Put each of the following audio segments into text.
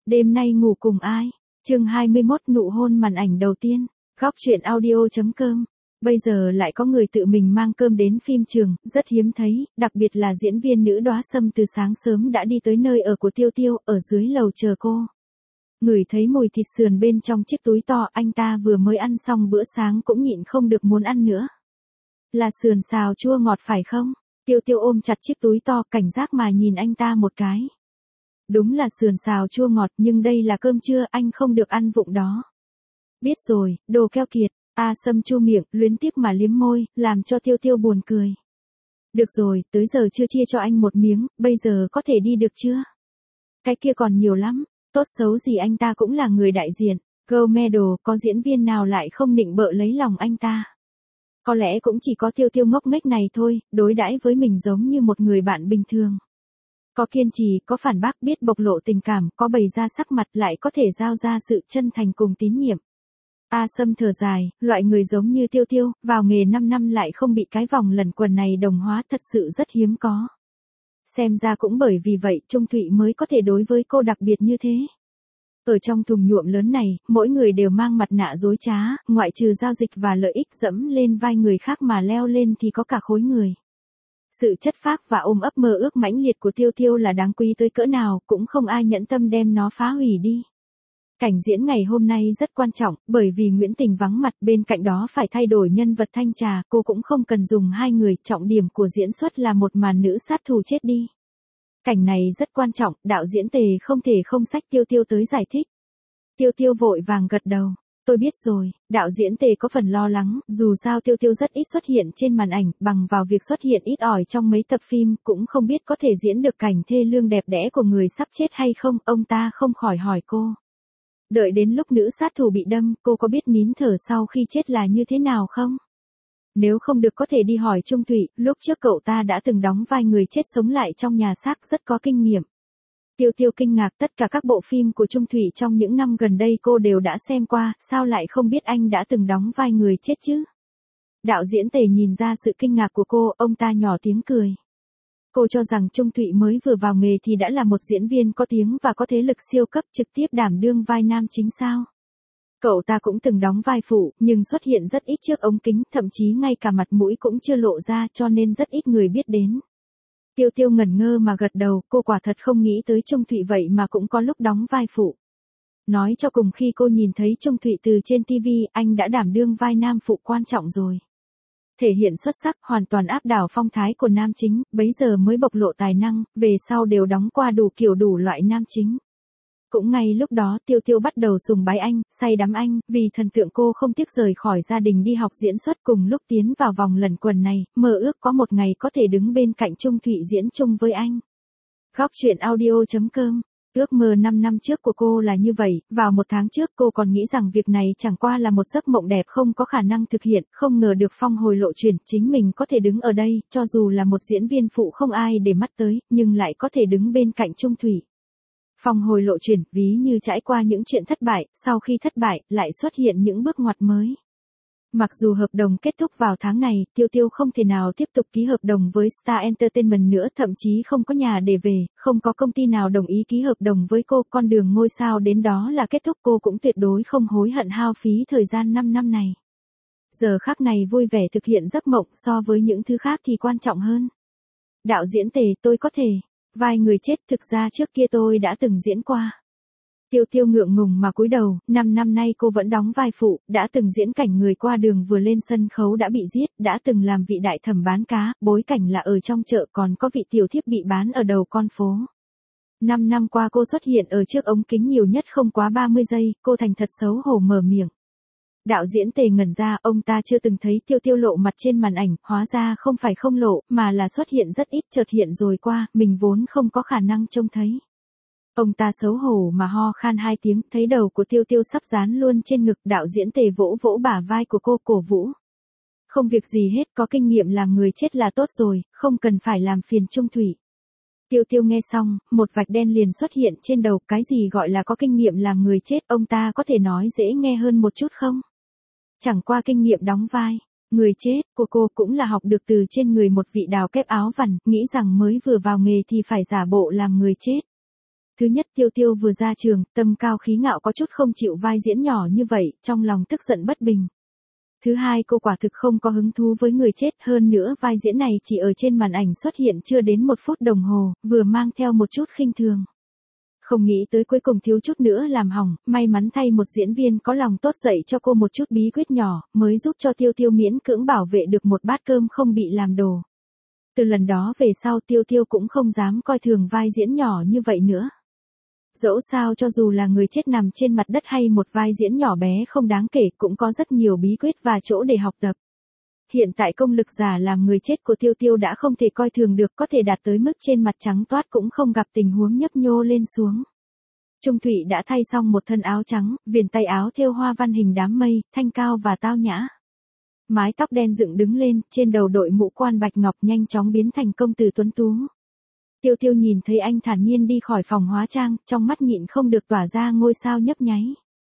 Đêm nay ngủ cùng ai? Chương 21 nụ hôn màn ảnh đầu tiên. Góc truyện audio.com. Bây giờ lại có người tự mình mang cơm đến phim trường, rất hiếm thấy, đặc biệt là diễn viên nữ Đóa Sâm từ sáng sớm đã đi tới nơi ở của Tiêu Tiêu, ở dưới lầu chờ cô. Ngửi thấy mùi thịt sườn bên trong chiếc túi to, anh ta vừa mới ăn xong bữa sáng cũng nhịn không được muốn ăn nữa. Là sườn xào chua ngọt phải không? Tiêu Tiêu ôm chặt chiếc túi to, cảnh giác mà nhìn anh ta một cái. Đúng là sườn xào chua ngọt, nhưng đây là cơm trưa, anh không được ăn vụng đó. Biết rồi, đồ keo kiệt. Sâm chu miệng, luyến tiếc mà liếm môi, làm cho Tiêu Tiêu buồn cười. Được rồi, tới giờ chưa chia cho anh một miếng, bây giờ có thể đi được chưa? Cái kia còn nhiều lắm, tốt xấu gì anh ta cũng là người đại diện, gold medal, có diễn viên nào lại không nịnh bợ lấy lòng anh ta. Có lẽ cũng chỉ có Tiêu Tiêu ngốc nghếch này thôi, đối đãi với mình giống như một người bạn bình thường. Có kiên trì, có phản bác, biết bộc lộ tình cảm, có bày ra sắc mặt, lại có thể giao ra sự chân thành cùng tín nhiệm. Sâm thở dài, loại người giống như Tiêu Tiêu, vào nghề 5 năm lại không bị cái vòng lẩn quẩn này đồng hóa, thật sự rất hiếm có. Xem ra cũng bởi vì vậy, Trung Thụy mới có thể đối với cô đặc biệt như thế. Ở trong thùng nhuộm lớn này, mỗi người đều mang mặt nạ dối trá, ngoại trừ giao dịch và lợi ích dẫm lên vai người khác mà leo lên thì có cả khối người. Sự chất phác và ôm ấp mơ ước mãnh liệt của Tiêu Tiêu là đáng quý tới cỡ nào, cũng không ai nhẫn tâm đem nó phá hủy đi. Cảnh diễn ngày hôm nay rất quan trọng, bởi vì Nguyễn Tình vắng mặt, bên cạnh đó phải thay đổi nhân vật Thanh Trà, cô cũng không cần dùng hai người, trọng điểm của diễn xuất là một màn nữ sát thủ chết đi. Cảnh này rất quan trọng, đạo diễn Tề không thể không xách Tiêu Tiêu tới giải thích. Tiêu Tiêu vội vàng gật đầu. Tôi biết rồi, đạo diễn Tề có phần lo lắng, dù sao Tiêu Tiêu rất ít xuất hiện trên màn ảnh, bằng vào việc xuất hiện ít ỏi trong mấy tập phim, cũng không biết có thể diễn được cảnh thê lương đẹp đẽ của người sắp chết hay không, ông ta không khỏi hỏi cô. Đợi đến lúc nữ sát thủ bị đâm, cô có biết nín thở sau khi chết là như thế nào không? Nếu không được có thể đi hỏi Trung Thụy, lúc trước cậu ta đã từng đóng vai người chết sống lại trong nhà xác, rất có kinh nghiệm. Tiêu Tiêu kinh ngạc, tất cả các bộ phim của Trung Thụy trong những năm gần đây cô đều đã xem qua, sao lại không biết anh đã từng đóng vai người chết chứ? Đạo diễn Tề nhìn ra sự kinh ngạc của cô, ông ta nhỏ tiếng cười. Cô cho rằng Trung Thụy mới vừa vào nghề thì đã là một diễn viên có tiếng và có thế lực siêu cấp, trực tiếp đảm đương vai nam chính sao? Cậu ta cũng từng đóng vai phụ, nhưng xuất hiện rất ít trước ống kính, thậm chí ngay cả mặt mũi cũng chưa lộ ra, cho nên rất ít người biết đến. Tiêu Tiêu ngẩn ngơ mà gật đầu, cô quả thật không nghĩ tới Trung Thụy vậy mà cũng có lúc đóng vai phụ. Nói cho cùng, khi cô nhìn thấy Trung Thụy từ trên TV, anh đã đảm đương vai nam phụ quan trọng rồi. Thể hiện xuất sắc, hoàn toàn áp đảo phong thái của nam chính, bấy giờ mới bộc lộ tài năng, về sau đều đóng qua đủ kiểu đủ loại nam chính. Cũng ngay lúc đó Tiêu Tiêu bắt đầu sùng bái anh, say đắm anh, vì thần tượng cô không tiếc rời khỏi gia đình đi học diễn xuất. Cùng lúc tiến vào vòng lẩn quẩn này, mơ ước có một ngày có thể đứng bên cạnh Trung Thụy diễn chung với anh. Góc truyện audio.com. Ước mơ 5 năm trước của cô là như vậy, vào một tháng trước cô còn nghĩ rằng việc này chẳng qua là một giấc mộng đẹp không có khả năng thực hiện, không ngờ được phong hồi lộ chuyển, chính mình có thể đứng ở đây, cho dù là một diễn viên phụ không ai để mắt tới, nhưng lại có thể đứng bên cạnh Trung Thụy. Phong hồi lộ chuyển, ví như trải qua những chuyện thất bại, sau khi thất bại, lại xuất hiện những bước ngoặt mới. Mặc dù hợp đồng kết thúc vào tháng này, Tiêu Tiêu không thể nào tiếp tục ký hợp đồng với Star Entertainment nữa, thậm chí không có nhà để về, không có công ty nào đồng ý ký hợp đồng với cô, con đường ngôi sao đến đó là kết thúc, cô cũng tuyệt đối không hối hận hao phí thời gian 5 năm này. Giờ khắc này vui vẻ thực hiện giấc mộng, so với những thứ khác thì quan trọng hơn. Đạo diễn Tề, tôi có thể, vai người chết, thực ra trước kia tôi đã từng diễn qua. Tiêu Tiêu ngượng ngùng mà cúi đầu, 5 năm nay cô vẫn đóng vai phụ, đã từng diễn cảnh người qua đường vừa lên sân khấu đã bị giết, đã từng làm vị đại thẩm bán cá, bối cảnh là ở trong chợ, còn có vị tiểu thiếp bị bán ở đầu con phố. 5 năm qua cô xuất hiện ở trước ống kính nhiều nhất không quá 30 giây, cô thành thật xấu hổ mở miệng. Đạo diễn Tề ngẩn ra, ông ta chưa từng thấy Tiêu Tiêu lộ mặt trên màn ảnh, hóa ra không phải không lộ, mà là xuất hiện rất ít, chợt hiện rồi qua, mình vốn không có khả năng trông thấy. Ông ta xấu hổ mà ho khan 2 tiếng, thấy đầu của Tiêu Tiêu sắp dán luôn trên ngực, đạo diễn Tề vỗ vỗ bả vai của cô, cổ vũ. Không việc gì hết, có kinh nghiệm làm người chết là tốt rồi, không cần phải làm phiền Trung Thụy. Tiêu Tiêu nghe xong, một vạch đen liền xuất hiện trên đầu, cái gì gọi là có kinh nghiệm làm người chết, ông ta có thể nói dễ nghe hơn một chút không? Chẳng qua kinh nghiệm đóng vai người chết của cô cũng là học được từ trên người một vị đào kép áo vằn, nghĩ rằng mới vừa vào nghề thì phải giả bộ làm người chết. Thứ nhất Tiêu Tiêu vừa ra trường, tâm cao khí ngạo có chút không chịu vai diễn nhỏ như vậy, trong lòng tức giận bất bình. Thứ hai cô quả thực không có hứng thú với người chết, hơn nữa vai diễn này chỉ ở trên màn ảnh xuất hiện chưa đến 1 phút đồng hồ, vừa mang theo một chút khinh thường. Không nghĩ tới cuối cùng thiếu chút nữa làm hỏng, may mắn thay một diễn viên có lòng tốt dạy cho cô một chút bí quyết nhỏ, mới giúp cho Tiêu Tiêu miễn cưỡng bảo vệ được một bát cơm không bị làm đổ. Từ lần đó về sau Tiêu Tiêu cũng không dám coi thường vai diễn nhỏ như vậy nữa. Dẫu sao cho dù là người chết nằm trên mặt đất hay một vai diễn nhỏ bé không đáng kể cũng có rất nhiều bí quyết và chỗ để học tập. Hiện tại công lực giả làm người chết của Tiêu Tiêu đã không thể coi thường được, có thể đạt tới mức trên mặt trắng toát cũng không gặp tình huống nhấp nhô lên xuống. Trung Thụy đã thay xong một thân áo trắng, viền tay áo thêu hoa văn hình đám mây, thanh cao và tao nhã. Mái tóc đen dựng đứng lên, trên đầu đội mũ quan bạch ngọc nhanh chóng biến thành công tử tuấn tú. Tiêu Tiêu nhìn thấy anh thản nhiên đi khỏi phòng hóa trang, trong mắt nhịn không được tỏa ra ngôi sao nhấp nháy.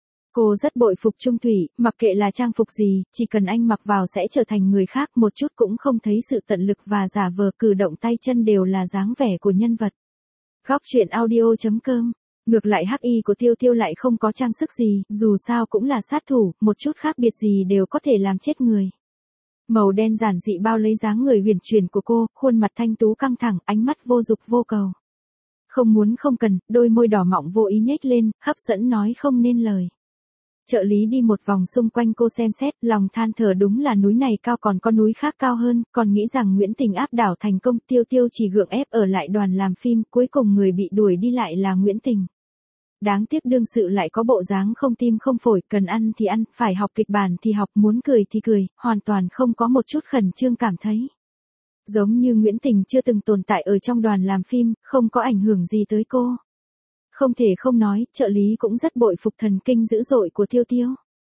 Cô rất bội phục Trung Thủy, mặc kệ là trang phục gì, chỉ cần anh mặc vào sẽ trở thành người khác, một chút cũng không thấy sự tận lực và giả vờ, cử động tay chân đều là dáng vẻ của nhân vật. Góc truyện audio.com. Ngược lại hắc y của Tiêu Tiêu lại không có trang sức gì, dù sao cũng là sát thủ, một chút khác biệt gì đều có thể làm chết người. Màu đen giản dị bao lấy dáng người huyền chuyển của cô, khuôn mặt thanh tú căng thẳng, ánh mắt vô dục vô cầu. Không muốn không cần, đôi môi đỏ mọng vô ý nhếch lên, hấp dẫn nói không nên lời. Trợ lý đi một vòng xung quanh cô xem xét, lòng than thở đúng là núi này cao còn có núi khác cao hơn, còn nghĩ rằng Nguyễn Tình áp đảo thành công, Tiêu Tiêu chỉ gượng ép ở lại đoàn làm phim, cuối cùng người bị đuổi đi lại là Nguyễn Tình. Đáng tiếc đương sự lại có bộ dáng không tim không phổi, cần ăn thì ăn, phải học kịch bản thì học, muốn cười thì cười, hoàn toàn không có một chút khẩn trương cảm thấy. Giống như Nguyễn Tình chưa từng tồn tại ở trong đoàn làm phim, không có ảnh hưởng gì tới cô. Không thể không nói, trợ lý cũng rất bội phục thần kinh dữ dội của Tiêu Tiêu.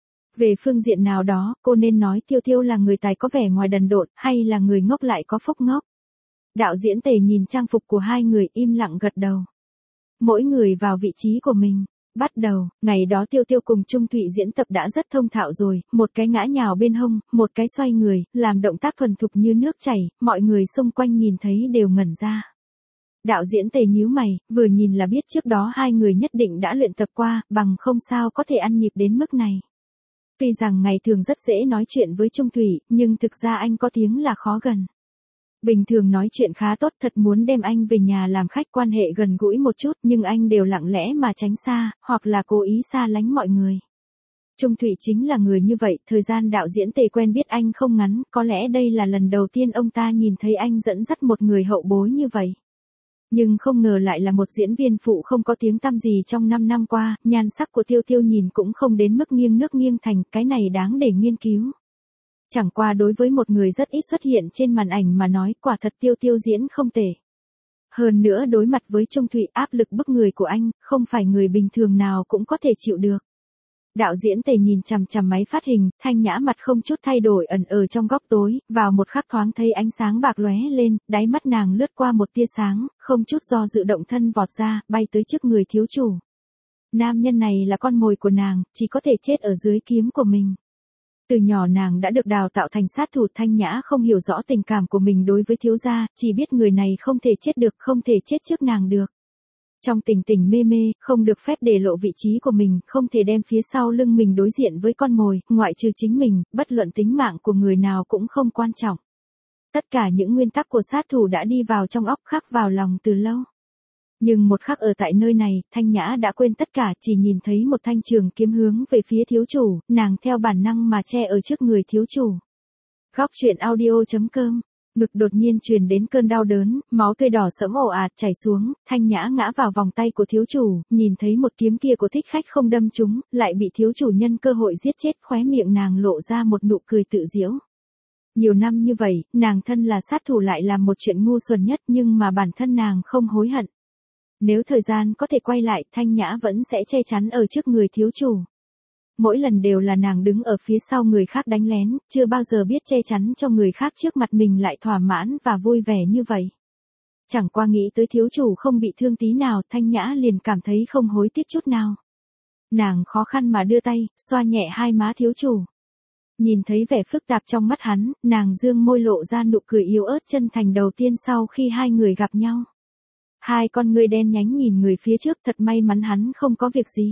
Về phương diện nào đó, cô nên nói Tiêu Tiêu là người tài có vẻ ngoài đần độn, hay là người ngốc lại có phúc ngốc. Đạo diễn Tề nhìn trang phục của hai người im lặng gật đầu. Mỗi người vào vị trí của mình. Bắt đầu, ngày đó Tiêu Tiêu cùng Trung Thụy diễn tập đã rất thông thạo rồi, một cái ngã nhào bên hông, một cái xoay người, làm động tác thuần thục như nước chảy, mọi người xung quanh nhìn thấy đều ngẩn ra. Đạo diễn Tề nhíu mày, vừa nhìn là biết trước đó hai người nhất định đã luyện tập qua, bằng không sao có thể ăn nhịp đến mức này. Tuy rằng ngày thường rất dễ nói chuyện với Trung Thủy, nhưng thực ra anh có tiếng là khó gần. Bình thường nói chuyện khá tốt, thật muốn đem anh về nhà làm khách, quan hệ gần gũi một chút, nhưng anh đều lặng lẽ mà tránh xa, hoặc là cố ý xa lánh mọi người. Trung Thụy chính là người như vậy, thời gian đạo diễn Tề quen biết anh không ngắn, có lẽ đây là lần đầu tiên ông ta nhìn thấy anh dẫn dắt một người hậu bối như vậy. Nhưng không ngờ lại là một diễn viên phụ không có tiếng tăm gì trong 5 năm qua, nhan sắc của Tiêu Tiêu nhìn cũng không đến mức nghiêng nước nghiêng thành, cái này đáng để nghiên cứu. Chẳng qua đối với một người rất ít xuất hiện trên màn ảnh mà nói, quả thật Tiêu Tiêu diễn không tệ. Hơn nữa đối mặt với Trung Thụy, áp lực bức người của anh, không phải người bình thường nào cũng có thể chịu được. Đạo diễn Tề nhìn chằm chằm máy phát hình, thanh nhã mặt không chút thay đổi ẩn ở trong góc tối, vào một khắc thoáng thấy ánh sáng bạc lóe lên, đáy mắt nàng lướt qua một tia sáng, không chút do dự động thân vọt ra, bay tới trước người thiếu chủ. Nam nhân này là con mồi của nàng, chỉ có thể chết ở dưới kiếm của mình. Từ nhỏ nàng đã được đào tạo thành sát thủ, thanh nhã không hiểu rõ tình cảm của mình đối với thiếu gia, chỉ biết người này không thể chết được, không thể chết trước nàng được. Trong tình tình mê mê, không được phép để lộ vị trí của mình, không thể đem phía sau lưng mình đối diện với con mồi, ngoại trừ chính mình, bất luận tính mạng của người nào cũng không quan trọng. Tất cả những nguyên tắc của sát thủ đã đi vào trong óc, khắc vào lòng từ lâu. Nhưng một khắc ở tại nơi này, thanh nhã đã quên tất cả, chỉ nhìn thấy một thanh trường kiếm hướng về phía thiếu chủ, nàng theo bản năng mà che ở trước người thiếu chủ. Góc truyện audio.com. Ngực đột nhiên truyền đến cơn đau đớn, máu tươi đỏ sẫm ồ ạt chảy xuống, thanh nhã ngã vào vòng tay của thiếu chủ, nhìn thấy một kiếm kia của thích khách không đâm trúng, lại bị thiếu chủ nhân cơ hội giết chết, khóe miệng nàng lộ ra một nụ cười tự giễu. Nhiều năm như vậy, nàng thân là sát thủ lại làm một chuyện ngu xuẩn nhất, nhưng mà bản thân nàng không hối hận. Nếu thời gian có thể quay lại, thanh nhã vẫn sẽ che chắn ở trước người thiếu chủ. Mỗi lần đều là nàng đứng ở phía sau người khác đánh lén, chưa bao giờ biết che chắn cho người khác trước mặt mình lại thỏa mãn và vui vẻ như vậy. Chẳng qua nghĩ tới thiếu chủ không bị thương tí nào, thanh nhã liền cảm thấy không hối tiếc chút nào. Nàng khó khăn mà đưa tay, xoa nhẹ hai má thiếu chủ. Nhìn thấy vẻ phức tạp trong mắt hắn, nàng dương môi lộ ra nụ cười yếu ớt chân thành đầu tiên sau khi hai người gặp nhau. Hai con ngươi đen nhánh nhìn người phía trước, thật may mắn hắn không có việc gì.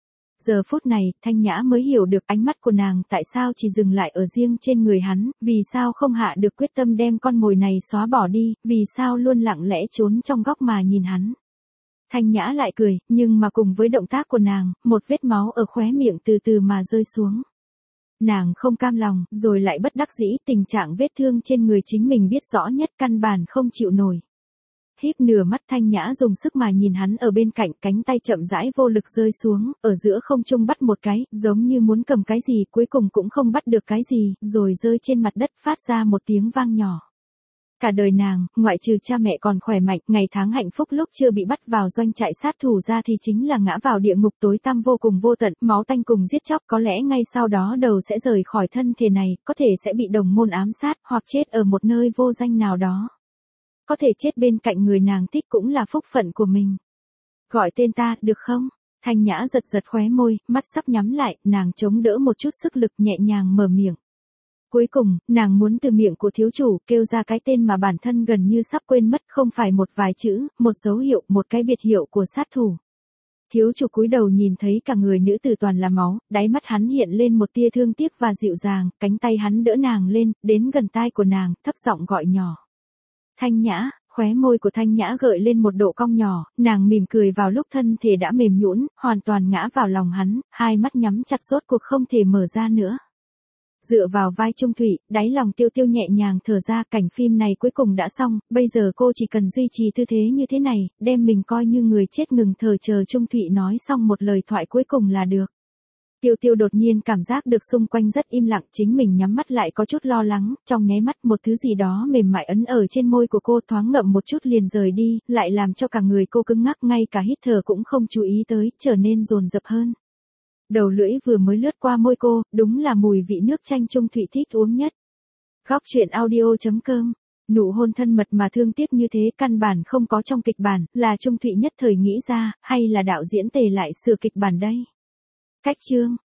Giờ phút này, Thanh Nhã mới hiểu được ánh mắt của nàng tại sao chỉ dừng lại ở riêng trên người hắn, vì sao không hạ được quyết tâm đem con mồi này xóa bỏ đi, vì sao luôn lặng lẽ trốn trong góc mà nhìn hắn. Thanh Nhã lại cười, nhưng mà cùng với động tác của nàng, một vết máu ở khóe miệng từ từ mà rơi xuống. Nàng không cam lòng, rồi lại bất đắc dĩ, tình trạng vết thương trên người chính mình biết rõ nhất, căn bản không chịu nổi. Híp nửa mắt, Thanh Nhã dùng sức mà nhìn hắn ở bên cạnh, cánh tay chậm rãi vô lực rơi xuống, ở giữa không trung bắt một cái, giống như muốn cầm cái gì, cuối cùng cũng không bắt được cái gì, rồi rơi trên mặt đất phát ra một tiếng vang nhỏ. Cả đời nàng, ngoại trừ cha mẹ còn khỏe mạnh, ngày tháng hạnh phúc lúc chưa bị bắt vào doanh trại sát thủ ra thì chính là ngã vào địa ngục tối tăm vô cùng vô tận, máu tanh cùng giết chóc, có lẽ ngay sau đó đầu sẽ rời khỏi thân thể này, có thể sẽ bị đồng môn ám sát, hoặc chết ở một nơi vô danh nào đó. Có thể chết bên cạnh người nàng thích cũng là phúc phận của mình. Gọi tên ta, được không? Thanh Nhã giật giật khóe môi, mắt sắp nhắm lại, nàng chống đỡ một chút sức lực nhẹ nhàng mở miệng. Cuối cùng, nàng muốn từ miệng của thiếu chủ kêu ra cái tên mà bản thân gần như sắp quên mất, không phải một vài chữ, một dấu hiệu, một cái biệt hiệu của sát thủ. Thiếu chủ cúi đầu nhìn thấy cả người nữ tử toàn là máu, đáy mắt hắn hiện lên một tia thương tiếc và dịu dàng, cánh tay hắn đỡ nàng lên, đến gần tai của nàng, thấp giọng gọi nhỏ. Thanh Nhã, khóe môi của Thanh Nhã gợi lên một độ cong nhỏ, nàng mỉm cười vào lúc thân thể đã mềm nhũn, hoàn toàn ngã vào lòng hắn, hai mắt nhắm chặt rốt cuộc không thể mở ra nữa. Dựa vào vai Trung Thụy, đáy lòng Tiêu Tiêu nhẹ nhàng thở ra, cảnh phim này cuối cùng đã xong, bây giờ cô chỉ cần duy trì tư thế như thế này, đem mình coi như người chết ngừng thở chờ Trung Thụy nói xong một lời thoại cuối cùng là được. Tiêu Tiêu đột nhiên cảm giác được xung quanh rất im lặng, chính mình nhắm mắt lại có chút lo lắng, trong nháy mắt một thứ gì đó mềm mại ấn ở trên môi của cô, thoáng ngậm một chút liền rời đi, lại làm cho cả người cô cứng ngắc, ngay cả hít thở cũng không chú ý tới, trở nên dồn dập hơn. Đầu lưỡi vừa mới lướt qua môi cô, đúng là mùi vị nước chanh Trung Thụy thích uống nhất. Góc truyện audio.com. Nụ hôn thân mật mà thương tiếc như thế căn bản không có trong kịch bản, là Trung Thụy nhất thời nghĩ ra, hay là đạo diễn Tề lại sửa kịch bản đây? Cách chương